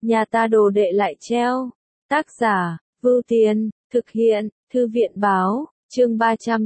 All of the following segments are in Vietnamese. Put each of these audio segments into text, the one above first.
nhà ta đồ đệ lại treo. Tác giả, Vưu Tiên, thực hiện, Thư viện báo, chương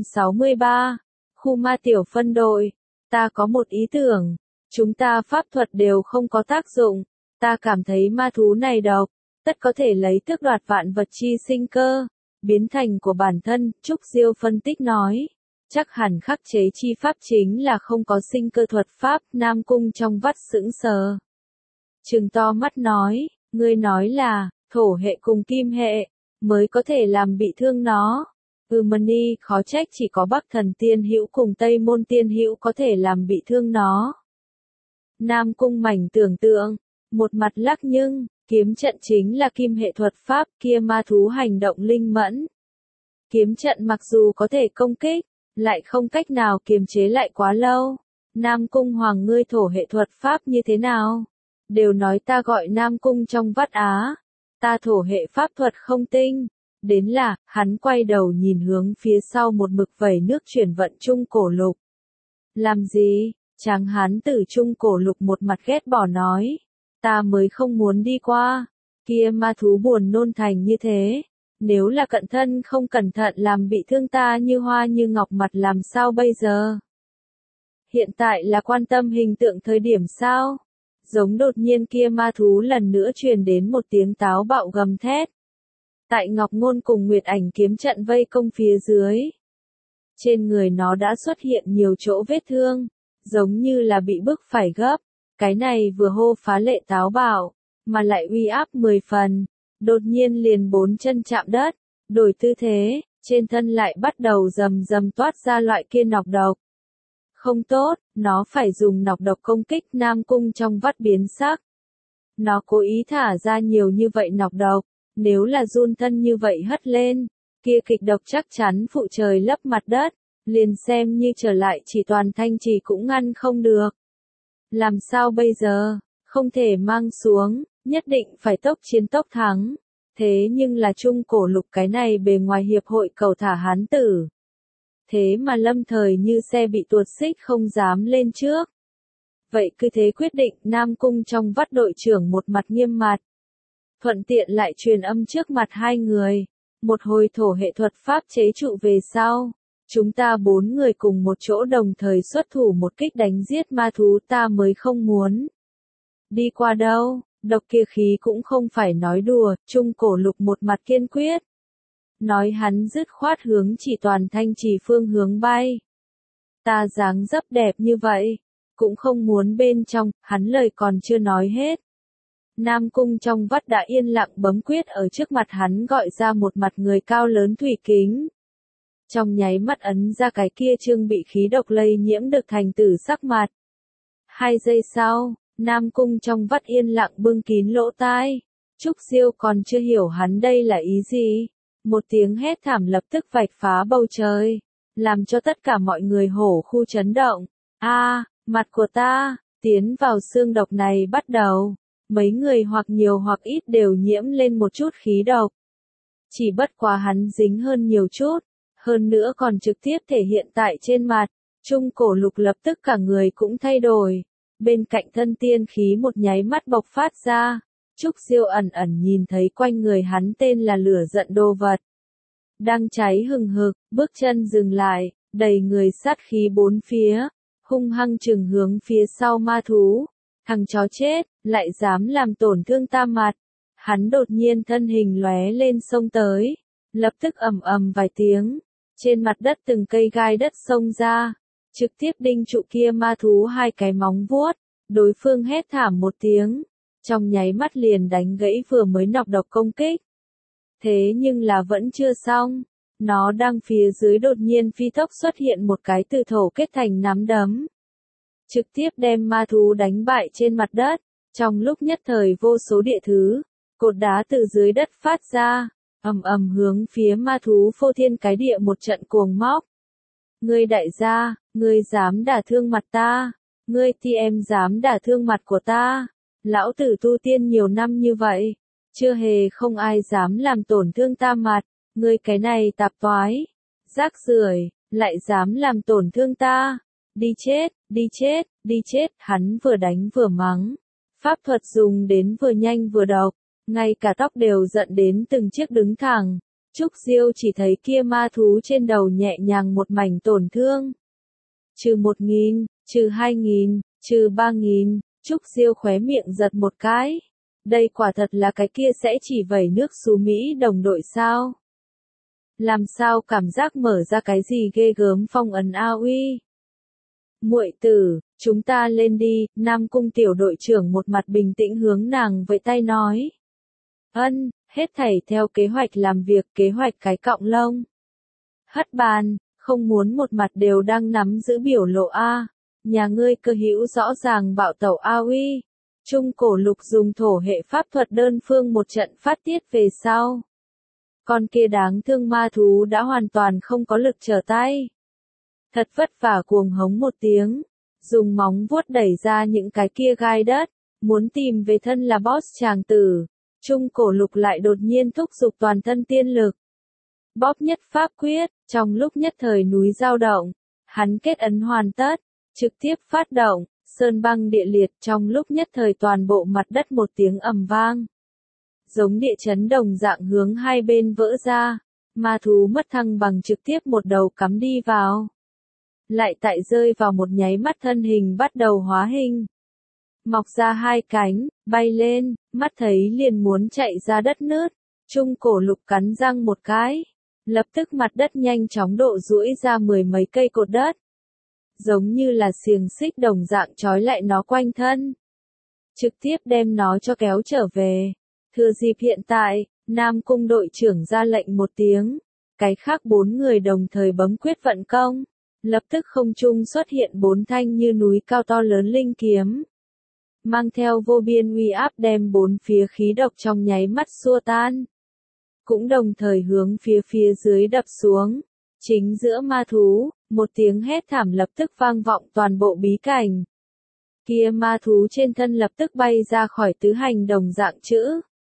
363, khu ma tiểu phân đội. Ta có một ý tưởng, chúng ta pháp thuật đều không có tác dụng, ta cảm thấy ma thú này độc, tất có thể lấy tước đoạt vạn vật chi sinh cơ, biến thành của bản thân, Trúc Diêu phân tích nói. Chắc hẳn khắc chế chi pháp chính là không có sinh cơ thuật pháp, Nam Cung trong vắt sững sờ. Trừng to mắt nói, ngươi nói là, thổ hệ cùng kim hệ, mới có thể làm bị thương nó. Mani, khó trách chỉ có Bắc Thần Tiên Hữu cùng Tây Môn Tiên Hữu có thể làm bị thương nó. Nam Cung mảnh tưởng tượng, một mặt lắc nhưng, kiếm trận chính là kim hệ thuật pháp, kia ma thú hành động linh mẫn. Kiếm trận mặc dù có thể công kích, lại không cách nào kiềm chế lại quá lâu. Nam Cung Hoàng, ngươi thổ hệ thuật pháp như thế nào? Đều nói ta gọi Nam Cung trong vắt á. Ta thổ hệ pháp thuật không tinh. Đến là, hắn quay đầu nhìn hướng phía sau một mực vẩy nước chuyển vận Trung Cổ Lục. Làm gì? Tráng hán tử Trung Cổ Lục một mặt ghét bỏ nói. Ta mới không muốn đi qua. Kia ma thú buồn nôn thành như thế. Nếu là cận thân không cẩn thận làm bị thương ta như hoa như ngọc mặt làm sao bây giờ? Hiện tại là quan tâm hình tượng thời điểm sao? Giống đột nhiên kia ma thú lần nữa truyền đến một tiếng táo bạo gầm thét. Tại Ngọc Ngôn cùng Nguyệt Ảnh kiếm trận vây công phía dưới. Trên người nó đã xuất hiện nhiều chỗ vết thương, giống như là bị bức phải gấp. Cái này vừa hô phá lệ táo bạo, mà lại uy áp 10 phần. Đột nhiên liền 4 chân chạm đất, đổi tư thế, trên thân lại bắt đầu rầm rầm toát ra loại kia nọc độc. Không tốt, nó phải dùng nọc độc công kích. Nam Cung trong vắt biến sắc. Nó cố ý thả ra nhiều như vậy nọc độc, nếu là run thân như vậy hất lên, kia kịch độc chắc chắn phụ trời lấp mặt đất, liền xem như trở lại chỉ toàn thanh trì cũng ngăn không được. Làm sao bây giờ, không thể mang xuống. Nhất định phải tốc chiến tốc thắng. Thế nhưng là Trung Cổ Lục cái này bề ngoài hiệp hội cầu thả hán tử. Thế mà lâm thời như xe bị tuột xích không dám lên trước. Vậy cứ thế quyết định. Nam Cung trong vắt đội trưởng một mặt nghiêm mặt. Thuận tiện lại truyền âm trước mặt hai người. Một hồi thổ hệ thuật pháp chế trụ về sau. Chúng ta 4 người cùng một chỗ đồng thời xuất thủ một kích đánh giết ma thú, ta mới không muốn đi qua đâu. Độc kia khí cũng không phải nói đùa, Trung Cổ Lục một mặt kiên quyết. Nói hắn dứt khoát hướng chỉ toàn thanh trì phương hướng bay. Ta dáng dấp đẹp như vậy, cũng không muốn bên trong, hắn lời còn chưa nói hết. Nam Cung trong vắt đã yên lặng bấm quyết ở trước mặt hắn gọi ra một mặt người cao lớn thủy kính. Trong nháy mắt ấn ra cái kia trương bị khí độc lây nhiễm được thành tử sắc mặt. 2 giây sau. Nam Cung trong vắt yên lặng bưng kín lỗ tai. Trúc Diêu còn chưa hiểu hắn đây là ý gì. Một tiếng hét thảm lập tức vạch phá bầu trời, làm cho tất cả mọi người hổ khu chấn động. Mặt của ta, tiến vào xương độc này bắt đầu. Mấy người hoặc nhiều hoặc ít đều nhiễm lên một chút khí độc. Chỉ bất quá hắn dính hơn nhiều chút, hơn nữa còn trực tiếp thể hiện tại trên mặt. Trung Cổ Lục lập tức cả người cũng thay đổi. Bên cạnh thân tiên khí một nháy mắt bộc phát ra, Trúc Diêu ẩn ẩn nhìn thấy quanh người hắn tên là lửa giận đồ vật. Đang cháy hừng hực, bước chân dừng lại, đầy người sát khí bốn phía, hung hăng trừng hướng phía sau ma thú. Thằng chó chết, lại dám làm tổn thương ta mặt. Hắn đột nhiên thân hình lóe lên xông tới, lập tức ầm ầm vài tiếng, trên mặt đất từng cây gai đất xông ra. Trực tiếp đinh trụ kia ma thú 2 cái móng vuốt, đối phương hét thảm một tiếng, trong nháy mắt liền đánh gãy vừa mới nọc độc công kích. Thế nhưng là vẫn chưa xong, nó đang phía dưới đột nhiên phi tốc xuất hiện một cái từ thổ kết thành nắm đấm. Trực tiếp đem ma thú đánh bại trên mặt đất, trong lúc nhất thời vô số địa thứ, cột đá từ dưới đất phát ra, ầm ầm hướng phía ma thú phô thiên cái địa một trận cuồng móc. Ngươi đại gia, ngươi dám đả thương mặt ta, ngươi thì em dám đả thương mặt của ta. Lão tử tu tiên nhiều năm như vậy, chưa hề không ai dám làm tổn thương ta mặt, ngươi cái này tạp toái, rác rưởi, lại dám làm tổn thương ta. Đi chết, đi chết, đi chết, hắn vừa đánh vừa mắng. Pháp thuật dùng đến vừa nhanh vừa độc, ngay cả tóc đều giận đến từng chiếc đứng thẳng. Trúc Diêu chỉ thấy kia ma thú trên đầu nhẹ nhàng một mảnh tổn thương. Trừ 1.000, trừ 2.000, trừ 3.000, Trúc Diêu khóe miệng giật một cái. Đây quả thật là cái kia sẽ chỉ vẩy nước xú Mỹ đồng đội sao? Làm sao cảm giác mở ra cái gì ghê gớm phong ấn a uy? Muội tử, chúng ta lên đi, Nam Cung tiểu đội trưởng một mặt bình tĩnh hướng nàng vẫy tay nói. Ân, hết thảy theo kế hoạch làm việc, kế hoạch cái cọng lông. Hất bàn, không muốn một mặt đều đang nắm giữ biểu lộ a. Nhà ngươi cơ hữu rõ ràng bạo tẩu a uy. Trung cổ lục dùng thổ hệ pháp thuật đơn phương một trận phát tiết về sau. Con kia đáng thương ma thú đã hoàn toàn không có lực trở tay. Thật vất vả cuồng hống một tiếng, dùng móng vuốt đẩy ra những cái kia gai đất, muốn tìm về thân là boss chàng tử. Trung cổ lục lại đột nhiên thúc giục toàn thân tiên lực. Bóp nhất pháp quyết, trong lúc nhất thời núi dao động, hắn kết ấn hoàn tất, trực tiếp phát động, sơn băng địa liệt trong lúc nhất thời toàn bộ mặt đất một tiếng ầm vang. Giống địa chấn đồng dạng hướng hai bên vỡ ra, ma thú mất thăng bằng trực tiếp một đầu cắm đi vào. Lại tại rơi vào một nháy mắt thân hình bắt đầu hóa hình. Mọc ra hai cánh, bay lên, mắt thấy liền muốn chạy ra đất nứt. Trung cổ lục cắn răng một cái. Lập tức mặt đất nhanh chóng độ duỗi ra 10 mấy cây cột đất. Giống như là xiềng xích đồng dạng trói lại nó quanh thân. Trực tiếp đem nó cho kéo trở về. Thừa dịp hiện tại, Nam Cung đội trưởng ra lệnh một tiếng. Cái khác 4 người đồng thời bấm quyết vận công. Lập tức không trung xuất hiện 4 thanh như núi cao to lớn linh kiếm. Mang theo vô biên uy áp đem 4 phía khí độc trong nháy mắt xua tan. Cũng đồng thời hướng phía dưới đập xuống. Chính giữa ma thú, một tiếng hét thảm lập tức vang vọng toàn bộ bí cảnh. Kia ma thú trên thân lập tức bay ra khỏi tứ hành đồng dạng chữ.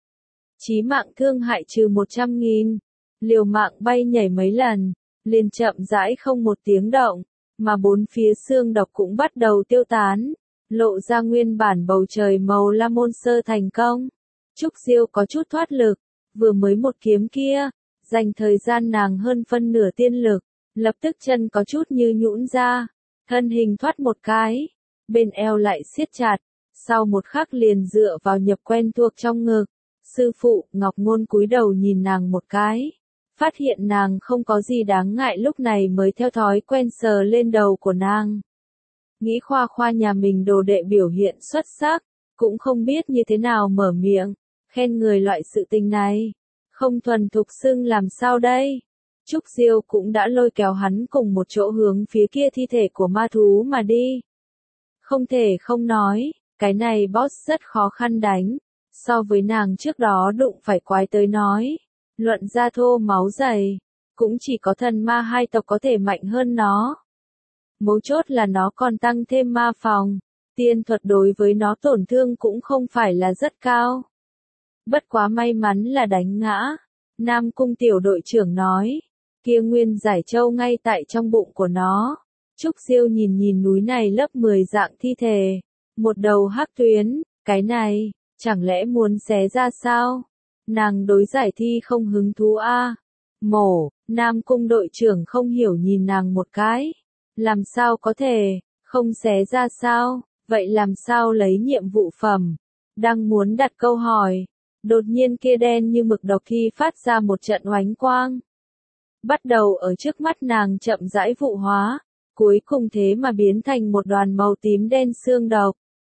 Chí mạng thương hại trừ 100.000. Liều mạng bay nhảy mấy lần, liền chậm rãi không một tiếng động, mà 4 phía xương độc cũng bắt đầu tiêu tán. Lộ ra nguyên bản bầu trời màu lam môn sơ thành công. Trúc Diêu có chút thoát lực, vừa mới một kiếm kia, dành thời gian nàng hơn phân nửa tiên lực, lập tức chân có chút như nhũn ra, thân hình thoát một cái, bên eo lại siết chặt, sau một khắc liền dựa vào nhập quen thuộc trong ngực. Sư phụ, Ngọc Ngôn cúi đầu nhìn nàng một cái, phát hiện nàng không có gì đáng ngại lúc này mới theo thói quen sờ lên đầu của nàng. Nghĩ khoa khoa nhà mình đồ đệ biểu hiện xuất sắc, cũng không biết như thế nào mở miệng, khen người loại sự tình này. Không thuần thục xưng làm sao đây? Trúc Diêu cũng đã lôi kéo hắn cùng một chỗ hướng phía kia thi thể của ma thú mà đi. Không thể không nói, cái này boss rất khó khăn đánh, so với nàng trước đó đụng phải quái tới nói. Luận ra thô máu dày, cũng chỉ có thần ma hai tộc có thể mạnh hơn nó. Mấu chốt là nó còn tăng thêm ma phòng, tiên thuật đối với nó tổn thương cũng không phải là rất cao. Bất quá may mắn là đánh ngã. Nam Cung tiểu đội trưởng nói, kia nguyên giải châu ngay tại trong bụng của nó. Trúc Diêu nhìn nhìn núi này lớp 10 dạng thi thể, một đầu hắc tuyến, cái này, chẳng lẽ muốn xé ra sao? Nàng đối giải thi không hứng thú a. Mổ, Nam Cung đội trưởng không hiểu nhìn nàng một cái. Làm sao có thể, không xé ra sao, vậy làm sao lấy nhiệm vụ phẩm? Đang muốn đặt câu hỏi, đột nhiên kia đen như mực độc thi phát ra một trận oánh quang. Bắt đầu ở trước mắt nàng chậm rãi vụ hóa, cuối cùng thế mà biến thành một đoàn màu tím đen xương độc.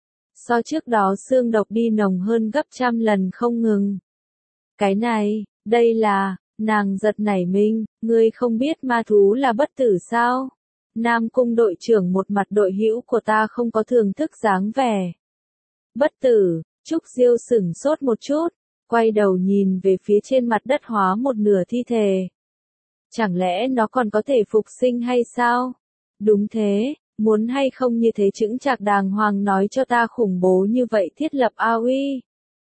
So trước đó xương độc đi nồng hơn gấp trăm lần không ngừng. Cái này, đây là, nàng giật nảy mình, ngươi không biết ma thú là bất tử sao? Nam Cung đội trưởng một mặt đội hữu của ta không có thưởng thức dáng vẻ. Bất tử, Trúc Diêu sửng sốt một chút, quay đầu nhìn về phía trên mặt đất hóa một nửa thi thể. Chẳng lẽ nó còn có thể phục sinh hay sao? Đúng thế, muốn hay không như thế chững chạc đàng hoàng nói cho ta khủng bố như vậy thiết lập AOE.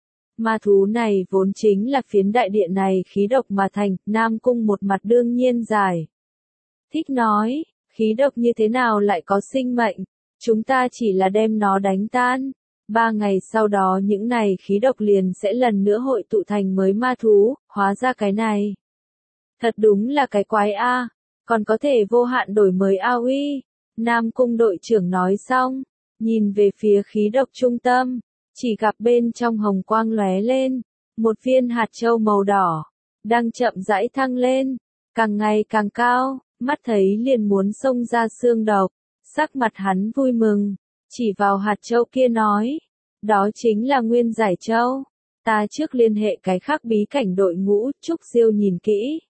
Ma thú này vốn chính là phiến đại địa này khí độc mà thành, Nam Cung một mặt đương nhiên giải. Thích nói, khí độc như thế nào lại có sinh mệnh, chúng ta chỉ là đem nó đánh tan. 3 ngày sau đó những này khí độc liền sẽ lần nữa hội tụ thành mới ma thú, hóa ra cái này. Thật đúng là cái quái a, còn có thể vô hạn đổi mới a uy. Nam Cung đội trưởng nói xong, nhìn về phía khí độc trung tâm, chỉ gặp bên trong hồng quang lóe lên, một viên hạt châu màu đỏ, đang chậm rãi thăng lên, càng ngày càng cao, mắt thấy liền muốn xông ra xương độc, sắc mặt hắn vui mừng, chỉ vào hạt châu kia nói, đó chính là nguyên giải châu, ta trước liên hệ cái khác bí cảnh đội ngũ, Trúc Diêu nhìn kỹ.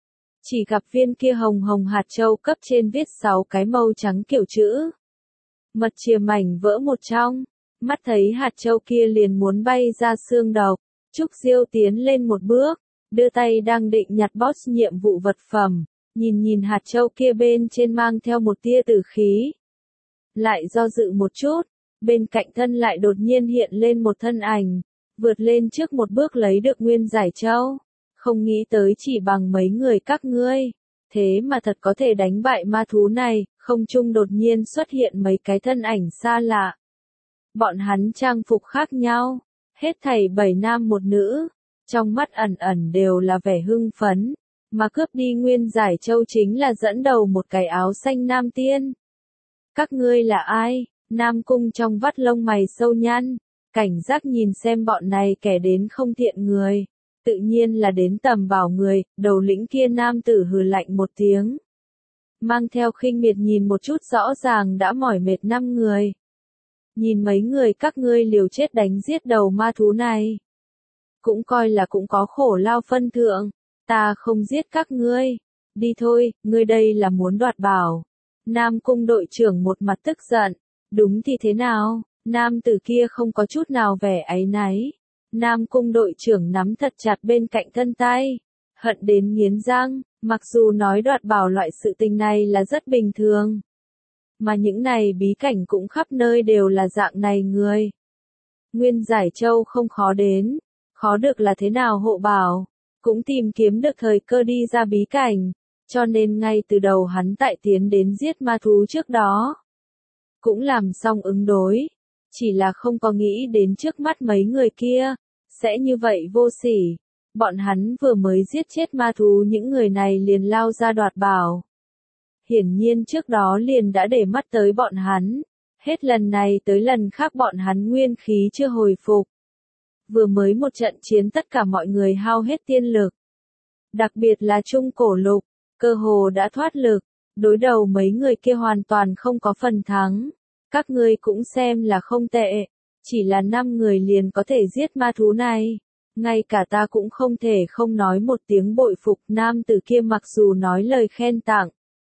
Chỉ gặp viên kia hồng hồng hạt châu cấp trên viết 6 cái màu trắng kiểu chữ. Mật chìa mảnh vỡ một trong, mắt thấy hạt châu kia liền muốn bay ra xương độc, Trúc Diêu tiến lên một bước, đưa tay đang định nhặt boss nhiệm vụ vật phẩm, nhìn hạt châu kia bên trên mang theo một tia tử khí. Lại do dự một chút, bên cạnh thân lại đột nhiên hiện lên một thân ảnh, vượt lên trước một bước lấy được nguyên giải châu. Không nghĩ tới chỉ bằng mấy người các ngươi, thế mà thật có thể đánh bại ma thú này, không trung đột nhiên xuất hiện mấy cái thân ảnh xa lạ. Bọn hắn trang phục khác nhau, hết thảy 7 nam một nữ, trong mắt ẩn ẩn đều là vẻ hưng phấn, mà cướp đi nguyên giải châu chính là dẫn đầu một cái áo xanh nam tiên. Các ngươi là ai? Nam Cung trong vắt lông mày sâu nhăn, cảnh giác nhìn xem bọn này kẻ đến không thiện người. Tự nhiên là đến tầm bảo người, đầu lĩnh kia nam tử hừ lạnh một tiếng. Mang theo khinh miệt nhìn một chút rõ ràng đã mỏi mệt 5 người. Nhìn mấy người các ngươi liều chết đánh giết đầu ma thú này. Cũng coi là cũng có khổ lao phân thượng, ta không giết các ngươi. Đi thôi, ngươi đây là muốn đoạt bảo. Nam Cung đội trưởng một mặt tức giận, đúng thì thế nào, nam tử kia không có chút nào vẻ áy náy. Nam Cung đội trưởng nắm thật chặt bên cạnh thân tay, hận đến nghiến răng, mặc dù nói đoạt bảo loại sự tình này là rất bình thường. Mà những này bí cảnh cũng khắp nơi đều là dạng này người. Nguyên giải châu không khó đến, khó được là thế nào hộ bảo, cũng tìm kiếm được thời cơ đi ra bí cảnh, cho nên ngay từ đầu hắn tại tiến đến giết ma thú trước đó. Cũng làm xong ứng đối, chỉ là không có nghĩ đến trước mắt mấy người kia, sẽ như vậy vô sỉ. Bọn hắn vừa mới giết chết ma thú những người này liền lao ra đoạt bảo. Hiển nhiên trước đó liền đã để mắt tới bọn hắn, hết lần này tới lần khác bọn hắn nguyên khí chưa hồi phục. Vừa mới một trận chiến tất cả mọi người hao hết tiên lực. Đặc biệt là Trung Cổ Lục, cơ hồ đã thoát lực, đối đầu mấy người kia hoàn toàn không có phần thắng. Các ngươi cũng xem là không tệ, chỉ là 5 người liền có thể giết ma thú này. Ngay cả ta cũng không thể không nói một tiếng bội phục. Nam tử kia mặc dù nói lời khen tặng,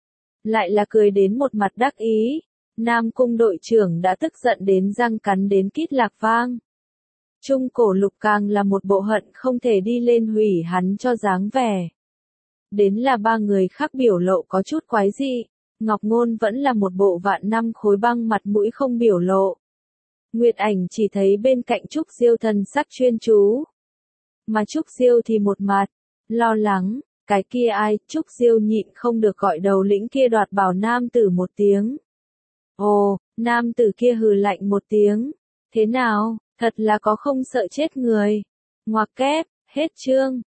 lại là cười đến một mặt đắc ý. Nam Cung đội trưởng đã tức giận đến răng cắn đến kít lạc vang. Trung Cổ Lục càng là một bộ hận không thể đi lên hủy hắn cho dáng vẻ. Đến là 3 người khác biểu lộ có chút quái dị, Ngọc Ngôn vẫn là một bộ vạn năm khối băng mặt mũi không biểu lộ. Nguyệt Ảnh chỉ thấy bên cạnh Trúc Diêu thần sắc chuyên chú. Mà Trúc Diêu thì một mặt, lo lắng, cái kia ai, Trúc Diêu nhịn không được gọi đầu lĩnh kia đoạt bảo nam tử một tiếng. Ồ, nam tử kia hừ lạnh một tiếng. Thế nào, thật là có không sợ chết người. Ngoặc kép, hết chương.